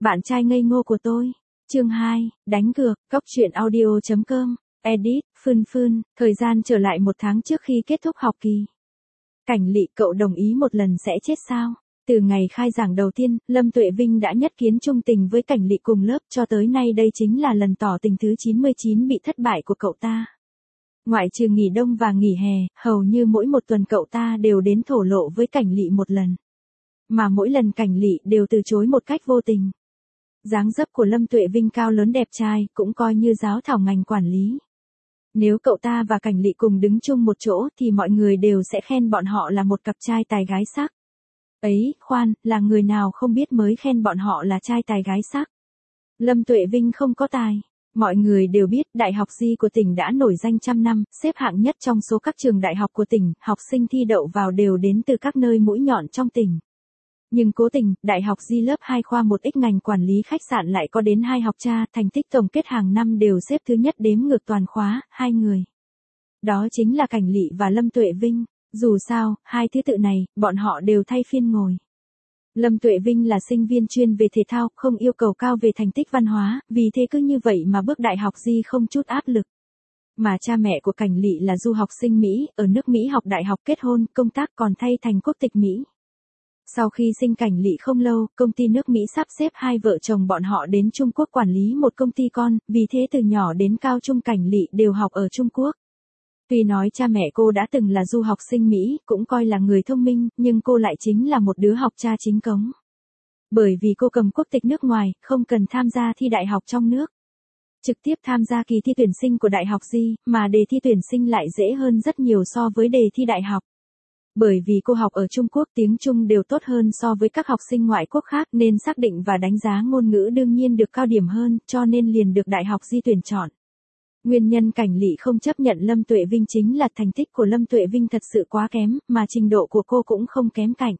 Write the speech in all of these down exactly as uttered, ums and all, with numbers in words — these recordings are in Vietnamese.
Bạn trai ngây ngô của tôi. Chương hai, đánh cược, cóc truyện audio chấm com, edit, Phương Phương, thời gian trở lại một tháng trước khi kết thúc học kỳ. Cảnh Lị, cậu đồng ý một lần sẽ chết sao? Từ ngày khai giảng đầu tiên, Lâm Tuệ Vinh đã nhất kiến trung tình với Cảnh Lị cùng lớp, cho tới nay đây chính là lần tỏ tình thứ chín mươi chín bị thất bại của cậu ta. Ngoại trừ nghỉ đông và nghỉ hè, hầu như mỗi một tuần cậu ta đều đến thổ lộ với Cảnh Lị một lần. Mà mỗi lần Cảnh Lị đều từ chối một cách vô tình. Dáng dấp của Lâm Tuệ Vinh cao lớn đẹp trai, cũng coi như giáo thảo ngành quản lý. Nếu cậu ta và Cảnh Lị cùng đứng chung một chỗ thì mọi người đều sẽ khen bọn họ là một cặp trai tài gái sắc. Ấy, khoan, là người nào không biết mới khen bọn họ là trai tài gái sắc. Lâm Tuệ Vinh không có tài. Mọi người đều biết Đại học Di của tỉnh đã nổi danh trăm năm, xếp hạng nhất trong số các trường đại học của tỉnh, học sinh thi đậu vào đều đến từ các nơi mũi nhọn trong tỉnh. Nhưng cố tình, Đại học Di lớp hai khoa một x ngành quản lý khách sạn lại có đến hai học cha, thành tích tổng kết hàng năm đều xếp thứ nhất đếm ngược toàn khóa, hai người. Đó chính là Cảnh Lị và Lâm Tuệ Vinh. Dù sao, hai thứ tự này, bọn họ đều thay phiên ngồi. Lâm Tuệ Vinh là sinh viên chuyên về thể thao, không yêu cầu cao về thành tích văn hóa, vì thế cứ như vậy mà bước Đại học Di không chút áp lực. Mà cha mẹ của Cảnh Lị là du học sinh Mỹ, ở nước Mỹ học đại học kết hôn, công tác còn thay thành quốc tịch Mỹ. Sau khi sinh Cảnh Lị không lâu, công ty nước Mỹ sắp xếp hai vợ chồng bọn họ đến Trung Quốc quản lý một công ty con, vì thế từ nhỏ đến cao trung Cảnh Lị đều học ở Trung Quốc. Tuy nói cha mẹ cô đã từng là du học sinh Mỹ, cũng coi là người thông minh, nhưng cô lại chính là một đứa học cha chính cống. Bởi vì cô cầm quốc tịch nước ngoài, không cần tham gia thi đại học trong nước. Trực tiếp tham gia kỳ thi tuyển sinh của Đại học Di, mà đề thi tuyển sinh lại dễ hơn rất nhiều so với đề thi đại học. Bởi vì cô học ở Trung Quốc tiếng Trung đều tốt hơn so với các học sinh ngoại quốc khác nên xác định và đánh giá ngôn ngữ đương nhiên được cao điểm hơn, cho nên liền được Đại học Di tuyển chọn. Nguyên nhân Cảnh Lị không chấp nhận Lâm Tuệ Vinh chính là thành tích của Lâm Tuệ Vinh thật sự quá kém, mà trình độ của cô cũng không kém cạnh.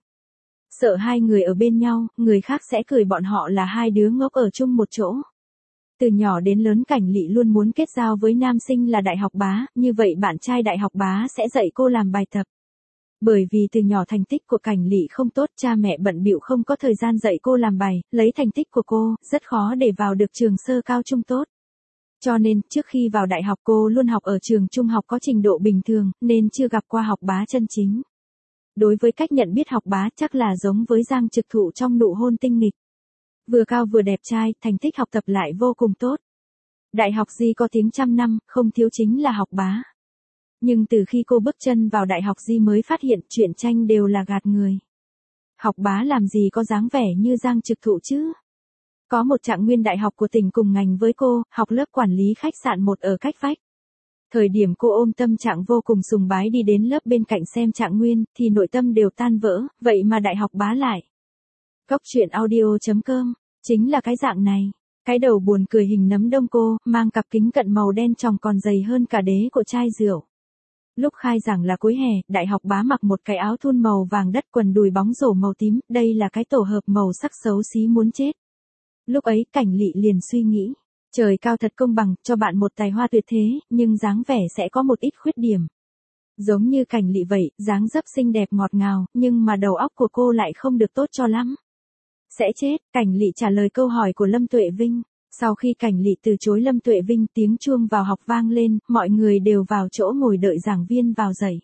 Sợ hai người ở bên nhau, người khác sẽ cười bọn họ là hai đứa ngốc ở chung một chỗ. Từ nhỏ đến lớn Cảnh Lị luôn muốn kết giao với nam sinh là đại học bá, như vậy bạn trai đại học bá sẽ dạy cô làm bài tập. Bởi vì từ nhỏ thành tích của Cảnh Lị không tốt, cha mẹ bận bịu không có thời gian dạy cô làm bài, lấy thành tích của cô, rất khó để vào được trường sơ cao trung tốt. Cho nên, trước khi vào đại học cô luôn học ở trường trung học có trình độ bình thường, nên chưa gặp qua học bá chân chính. Đối với cách nhận biết học bá chắc là giống với Giang Trực Thụ trong Nụ hôn tinh nghịch. Vừa cao vừa đẹp trai, thành tích học tập lại vô cùng tốt. Đại học Di có tiếng trăm năm, không thiếu chính là học bá. Nhưng từ khi cô bước chân vào Đại học Di mới phát hiện chuyện tranh đều là gạt người. Học bá làm gì có dáng vẻ như Giang Trực Thụ chứ? Có một trạng nguyên đại học của tỉnh cùng ngành với cô, học lớp quản lý khách sạn một ở cách vách. Thời điểm cô ôm tâm trạng vô cùng sùng bái đi đến lớp bên cạnh xem trạng nguyên, thì nội tâm đều tan vỡ, vậy mà đại học bá lại. Cóc truyện audio chấm com, chính là cái dạng này. Cái đầu buồn cười hình nấm đông cô, mang cặp kính cận màu đen tròng còn dày hơn cả đế của chai rượu. Lúc khai giảng là cuối hè, đại học bá mặc một cái áo thun màu vàng đất quần đùi bóng rổ màu tím, đây là cái tổ hợp màu sắc xấu xí muốn chết. Lúc ấy Cảnh Lị liền suy nghĩ, trời cao thật công bằng, cho bạn một tài hoa tuyệt thế, nhưng dáng vẻ sẽ có một ít khuyết điểm. Giống như Cảnh Lị vậy, dáng dấp xinh đẹp ngọt ngào, nhưng mà đầu óc của cô lại không được tốt cho lắm. Sẽ chết, Cảnh Lị trả lời câu hỏi của Lâm Tuệ Vinh. Sau khi Cảnh Lị từ chối Lâm Tuệ Vinh, tiếng chuông vào học vang lên, mọi người đều vào chỗ ngồi đợi giảng viên vào dạy.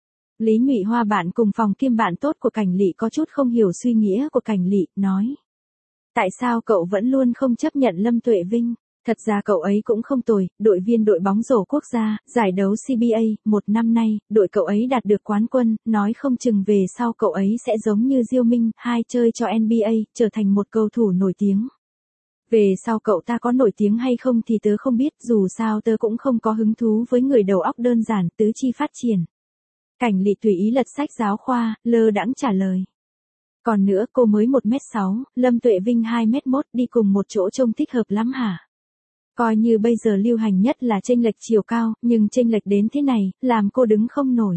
Lý Nhụy Hoa bạn cùng phòng kiêm bạn tốt của Cảnh Lị có chút không hiểu suy nghĩa của Cảnh Lị, nói. Tại sao cậu vẫn luôn không chấp nhận Lâm Tuệ Vinh? Thật ra cậu ấy cũng không tồi, đội viên đội bóng rổ quốc gia, giải đấu xê bê a, một năm nay, đội cậu ấy đạt được quán quân, nói không chừng về sau cậu ấy sẽ giống như Diêu Minh, hai chơi cho en bê a, trở thành một cầu thủ nổi tiếng. Về sau cậu ta có nổi tiếng hay không thì tớ không biết, dù sao tớ cũng không có hứng thú với người đầu óc đơn giản, tứ chi phát triển. Cảnh Lị tùy ý lật sách giáo khoa, lơ đãng trả lời. Còn nữa cô mới một mét sáu, Lâm Tuệ Vinh hai mét một, đi cùng một chỗ trông thích hợp lắm hả? Coi như bây giờ lưu hành nhất là chênh lệch chiều cao, nhưng chênh lệch đến thế này, làm cô đứng không nổi.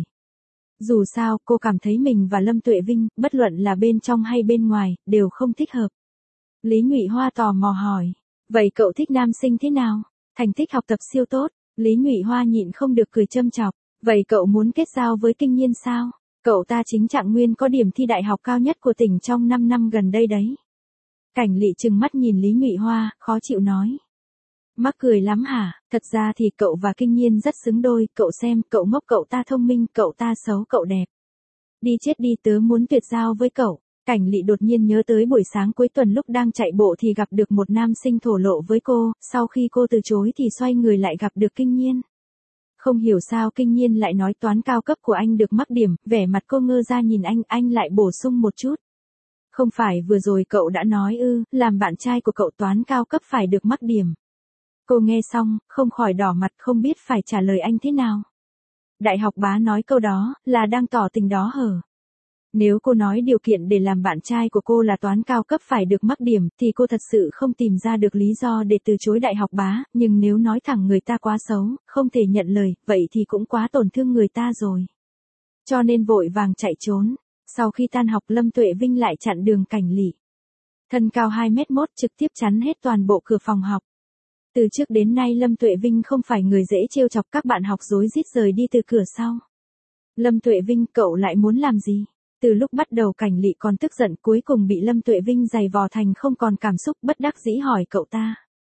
Dù sao, cô cảm thấy mình và Lâm Tuệ Vinh, bất luận là bên trong hay bên ngoài, đều không thích hợp. Lý Nhụy Hoa tò mò hỏi, vậy cậu thích nam sinh thế nào? Thành tích học tập siêu tốt, Lý Nhụy Hoa nhịn không được cười châm chọc, vậy cậu muốn kết giao với Kinh Nhiên sao? Cậu ta chính trạng nguyên có điểm thi đại học cao nhất của tỉnh trong năm năm gần đây đấy. Cảnh Lị trừng mắt nhìn Lý Nhụy Hoa, khó chịu nói. Mắc cười lắm hả, thật ra thì cậu và Kinh Nhiên rất xứng đôi, cậu xem, cậu ngốc cậu ta thông minh, cậu ta xấu cậu đẹp. Đi chết đi, tớ muốn tuyệt giao với cậu. Cảnh Lị đột nhiên nhớ tới buổi sáng cuối tuần lúc đang chạy bộ thì gặp được một nam sinh thổ lộ với cô, sau khi cô từ chối thì xoay người lại gặp được Kinh Nhiên. Không hiểu sao Kinh Nhiên lại nói toán cao cấp của anh được mắc điểm, vẻ mặt cô ngơ ra nhìn anh, anh lại bổ sung một chút. Không phải vừa rồi cậu đã nói ư, làm bạn trai của cậu toán cao cấp phải được mắc điểm. Cô nghe xong, không khỏi đỏ mặt không biết phải trả lời anh thế nào. Đại học bá nói câu đó, là đang tỏ tình đó hở. Nếu cô nói điều kiện để làm bạn trai của cô là toán cao cấp phải được mắc điểm, thì cô thật sự không tìm ra được lý do để từ chối đại học bá, nhưng nếu nói thẳng người ta quá xấu, không thể nhận lời, vậy thì cũng quá tổn thương người ta rồi. Cho nên vội vàng chạy trốn. Sau khi tan học Lâm Tuệ Vinh lại chặn đường Cảnh Lị. Thân cao hai mét mốt trực tiếp chắn hết toàn bộ cửa phòng học. Từ trước đến nay Lâm Tuệ Vinh không phải người dễ trêu chọc, các bạn học rối rít rời đi từ cửa sau. Lâm Tuệ Vinh, cậu lại muốn làm gì? Từ lúc bắt đầu Cảnh Lị còn tức giận, cuối cùng bị Lâm Tuệ Vinh giày vò thành không còn cảm xúc, bất đắc dĩ hỏi cậu ta.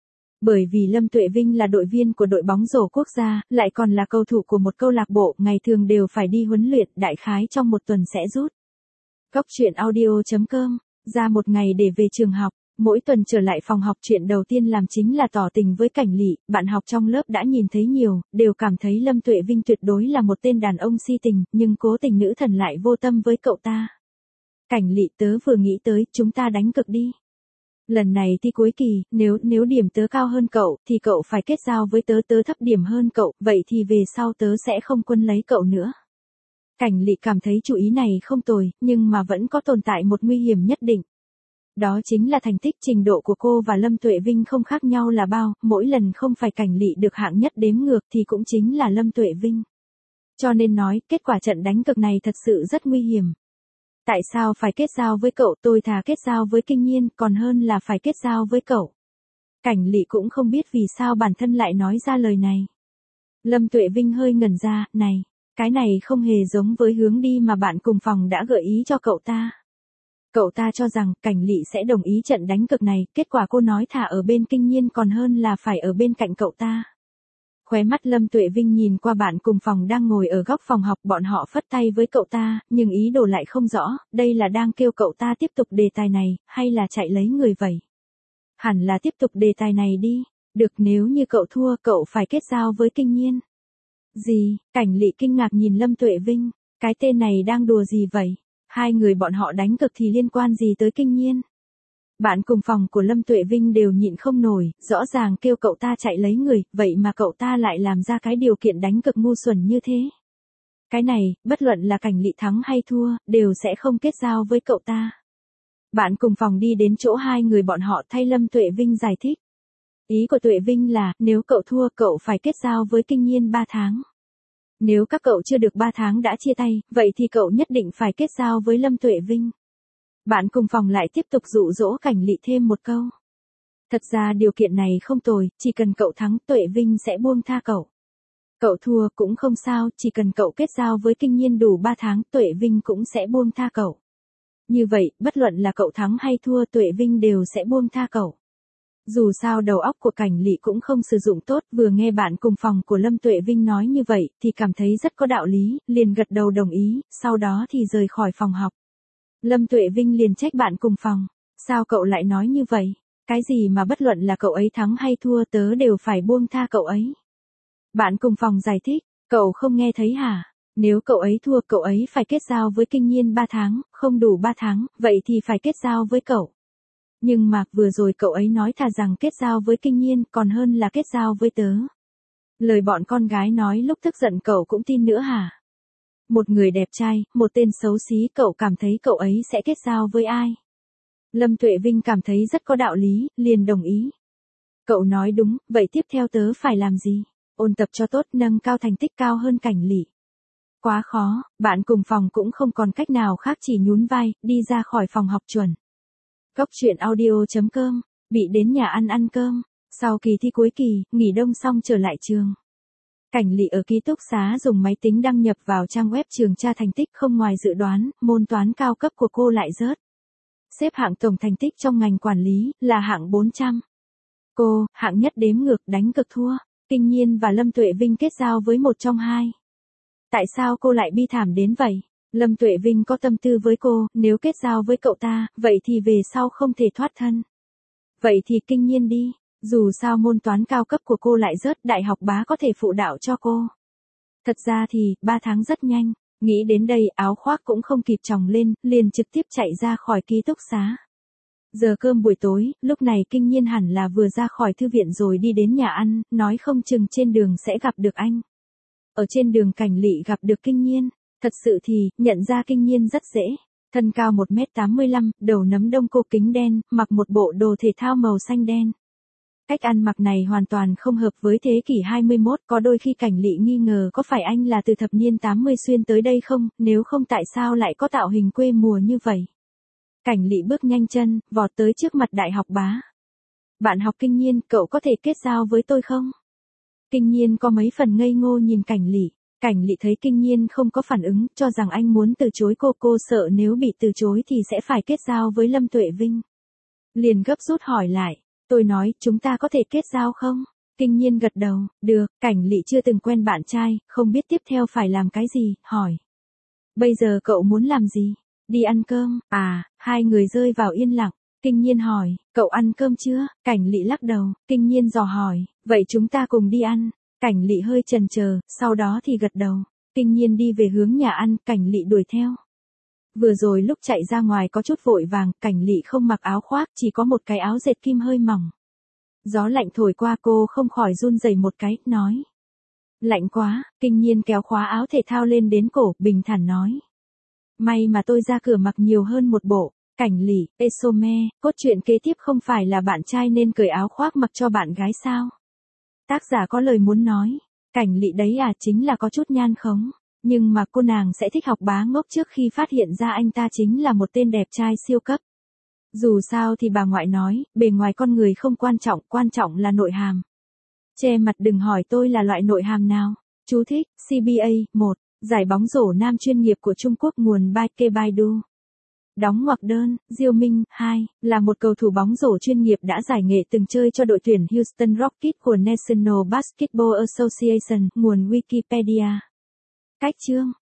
Bởi vì Lâm Tuệ Vinh là đội viên của đội bóng rổ quốc gia, lại còn là cầu thủ của một câu lạc bộ, ngày thường đều phải đi huấn luyện, đại khái trong một tuần sẽ rút. Góc truyện audio chấm com, ra một ngày để về trường học, mỗi tuần trở lại phòng học chuyện đầu tiên làm chính là tỏ tình với Cảnh Lị, bạn học trong lớp đã nhìn thấy nhiều, đều cảm thấy Lâm Tuệ Vinh tuyệt đối là một tên đàn ông si tình, nhưng cố tình nữ thần lại vô tâm với cậu ta. Cảnh Lị, tớ vừa nghĩ tới, chúng ta đánh cược đi. Lần này thi cuối kỳ, nếu, nếu điểm tớ cao hơn cậu, thì cậu phải kết giao với tớ, tớ thấp điểm hơn cậu, vậy thì về sau tớ sẽ không quân lấy cậu nữa. Cảnh Lị cảm thấy chủ ý này không tồi, nhưng mà vẫn có tồn tại một nguy hiểm nhất định. Đó chính là thành tích trình độ của cô và Lâm Tuệ Vinh không khác nhau là bao, mỗi lần không phải Cảnh Lị được hạng nhất đếm ngược thì cũng chính là Lâm Tuệ Vinh. Cho nên nói, kết quả trận đánh cược này thật sự rất nguy hiểm. Tại sao phải kết giao với cậu, tôi thà kết giao với Kinh Nhiên, còn hơn là phải kết giao với cậu. Cảnh Lị cũng không biết vì sao bản thân lại nói ra lời này. Lâm Tuệ Vinh hơi ngẩn ra, này, cái này không hề giống với hướng đi mà bạn cùng phòng đã gợi ý cho cậu ta. Cậu ta cho rằng Cảnh Lị sẽ đồng ý trận đánh cược này, kết quả cô nói thà ở bên Kinh Nhiên còn hơn là phải ở bên cạnh cậu ta. Khóe mắt Lâm Tuệ Vinh nhìn qua bạn cùng phòng đang ngồi ở góc phòng học, bọn họ phất tay với cậu ta, nhưng ý đồ lại không rõ, đây là đang kêu cậu ta tiếp tục đề tài này, hay là chạy lấy người vậy? Hẳn là tiếp tục đề tài này đi, được, nếu như cậu thua cậu phải kết giao với Kinh Nhiên. Gì? Cảnh Lị kinh ngạc nhìn Lâm Tuệ Vinh, cái tên này đang đùa gì vậy? Hai người bọn họ đánh cược thì liên quan gì tới Kinh Nhiên? Bạn cùng phòng của Lâm Tuệ Vinh đều nhịn không nổi, rõ ràng kêu cậu ta chạy lấy người, vậy mà cậu ta lại làm ra cái điều kiện đánh cược ngu xuẩn như thế. Cái này, bất luận là Cảnh Lị thắng hay thua, đều sẽ không kết giao với cậu ta. Bạn cùng phòng đi đến chỗ hai người bọn họ thay Lâm Tuệ Vinh giải thích. Ý của Tuệ Vinh là, nếu cậu thua cậu phải kết giao với Kinh Nhiên ba tháng. Nếu các cậu chưa được ba tháng đã chia tay, vậy thì cậu nhất định phải kết giao với Lâm Tuệ Vinh. Bạn cùng phòng lại tiếp tục dụ dỗ Cảnh Lị thêm một câu. Thật ra điều kiện này không tồi, chỉ cần cậu thắng Tuệ Vinh sẽ buông tha cậu. Cậu thua cũng không sao, chỉ cần cậu kết giao với Kinh Nhiên đủ ba tháng Tuệ Vinh cũng sẽ buông tha cậu. Như vậy, bất luận là cậu thắng hay thua Tuệ Vinh đều sẽ buông tha cậu. Dù sao đầu óc của Cảnh Lị cũng không sử dụng tốt, vừa nghe bạn cùng phòng của Lâm Tuệ Vinh nói như vậy, thì cảm thấy rất có đạo lý, liền gật đầu đồng ý, sau đó thì rời khỏi phòng học. Lâm Tuệ Vinh liền trách bạn cùng phòng, sao cậu lại nói như vậy? Cái gì mà bất luận là cậu ấy thắng hay thua tớ đều phải buông tha cậu ấy? Bạn cùng phòng giải thích, cậu không nghe thấy hả? Nếu cậu ấy thua cậu ấy phải kết giao với Kinh Nhiên ba tháng, không đủ ba tháng, vậy thì phải kết giao với cậu. Nhưng mà vừa rồi cậu ấy nói thà rằng kết giao với Kinh Nhiên còn hơn là kết giao với tớ. Lời bọn con gái nói lúc tức giận cậu cũng tin nữa hả? Một người đẹp trai, một tên xấu xí, cậu cảm thấy cậu ấy sẽ kết giao với ai? Lâm Tuệ Vinh cảm thấy rất có đạo lý, liền đồng ý. Cậu nói đúng, vậy tiếp theo tớ phải làm gì? Ôn tập cho tốt, nâng cao thành tích cao hơn Cảnh Lị. Quá khó, bạn cùng phòng cũng không còn cách nào khác chỉ nhún vai, đi ra khỏi phòng học chuẩn. Góc truyện audio chấm com, bị đến nhà ăn ăn cơm, sau kỳ thi cuối kỳ, nghỉ đông xong trở lại trường. Cảnh Lị ở ký túc xá dùng máy tính đăng nhập vào trang web trường tra thành tích, không ngoài dự đoán, môn toán cao cấp của cô lại rớt. Xếp hạng tổng thành tích trong ngành quản lý, là hạng bốn trăm. Cô, hạng nhất đếm ngược đánh cực thua. Kinh Nhiên và Lâm Tuệ Vinh kết giao với một trong hai. Tại sao cô lại bi thảm đến vậy? Lâm Tuệ Vinh có tâm tư với cô, nếu kết giao với cậu ta, vậy thì về sau không thể thoát thân. Vậy thì Kinh Nhiên đi, dù sao môn toán cao cấp của cô lại rớt, đại học bá có thể phụ đạo cho cô. Thật ra thì, ba tháng rất nhanh, nghĩ đến đây áo khoác cũng không kịp chồng lên, liền trực tiếp chạy ra khỏi ký túc xá. Giờ cơm buổi tối, lúc này Kinh Nhiên hẳn là vừa ra khỏi thư viện rồi đi đến nhà ăn, nói không chừng trên đường sẽ gặp được anh. Ở trên đường Cảnh Lị gặp được Kinh Nhiên, thật sự thì, nhận ra Kinh Nhiên rất dễ. Thân cao một mét tám mươi lăm, đầu nấm đông cô kính đen, mặc một bộ đồ thể thao màu xanh đen. Cách ăn mặc này hoàn toàn không hợp với thế kỷ hai mươi mốt, có đôi khi Cảnh Lị nghi ngờ có phải anh là từ thập niên tám mươi xuyên tới đây không, nếu không tại sao lại có tạo hình quê mùa như vậy. Cảnh Lị bước nhanh chân, vọt tới trước mặt đại học bá. Bạn học Kinh Nhiên, cậu có thể kết giao với tôi không? Kinh Nhiên có mấy phần ngây ngô nhìn Cảnh Lị. Cảnh Lị thấy Kinh Nhiên không có phản ứng, cho rằng anh muốn từ chối cô, cô sợ nếu bị từ chối thì sẽ phải kết giao với Lâm Tuệ Vinh. Liền gấp rút hỏi lại, tôi nói, chúng ta có thể kết giao không? Kinh Nhiên gật đầu, được. Cảnh Lị chưa từng quen bạn trai, không biết tiếp theo phải làm cái gì, hỏi. Bây giờ cậu muốn làm gì? Đi ăn cơm, à, hai người rơi vào yên lặng. Kinh Nhiên hỏi, cậu ăn cơm chưa? Cảnh Lị lắc đầu. Kinh Nhiên dò hỏi, vậy chúng ta cùng đi ăn. Cảnh Lị hơi chần chờ, sau đó thì gật đầu. Kinh Nhiên đi về hướng nhà ăn, Cảnh Lị đuổi theo. Vừa rồi lúc chạy ra ngoài có chút vội vàng, Cảnh Lị không mặc áo khoác, chỉ có một cái áo dệt kim hơi mỏng. Gió lạnh thổi qua cô không khỏi run rẩy một cái, nói. Lạnh quá. Kinh Nhiên kéo khóa áo thể thao lên đến cổ, bình thản nói. May mà tôi ra cửa mặc nhiều hơn một bộ. Cảnh Lị, Esome, cốt truyện kế tiếp không phải là bạn trai nên cởi áo khoác mặc cho bạn gái sao? Tác giả có lời muốn nói. Cảnh Lị đấy à, chính là có chút nhan khống. Nhưng mà cô nàng sẽ thích học bá ngốc trước khi phát hiện ra anh ta chính là một tên đẹp trai siêu cấp. Dù sao thì bà ngoại nói, bề ngoài con người không quan trọng, quan trọng là nội hàm. Che mặt đừng hỏi tôi là loại nội hàm nào. Chú thích, xê bê a, một, giải bóng rổ nam chuyên nghiệp của Trung Quốc nguồn Baike Baidu. Đóng ngoặc đơn, Diêu Minh, hai, là một cầu thủ bóng rổ chuyên nghiệp đã giải nghệ từng chơi cho đội tuyển Houston Rockets của National Basketball Association, nguồn Wikipedia. Cách chương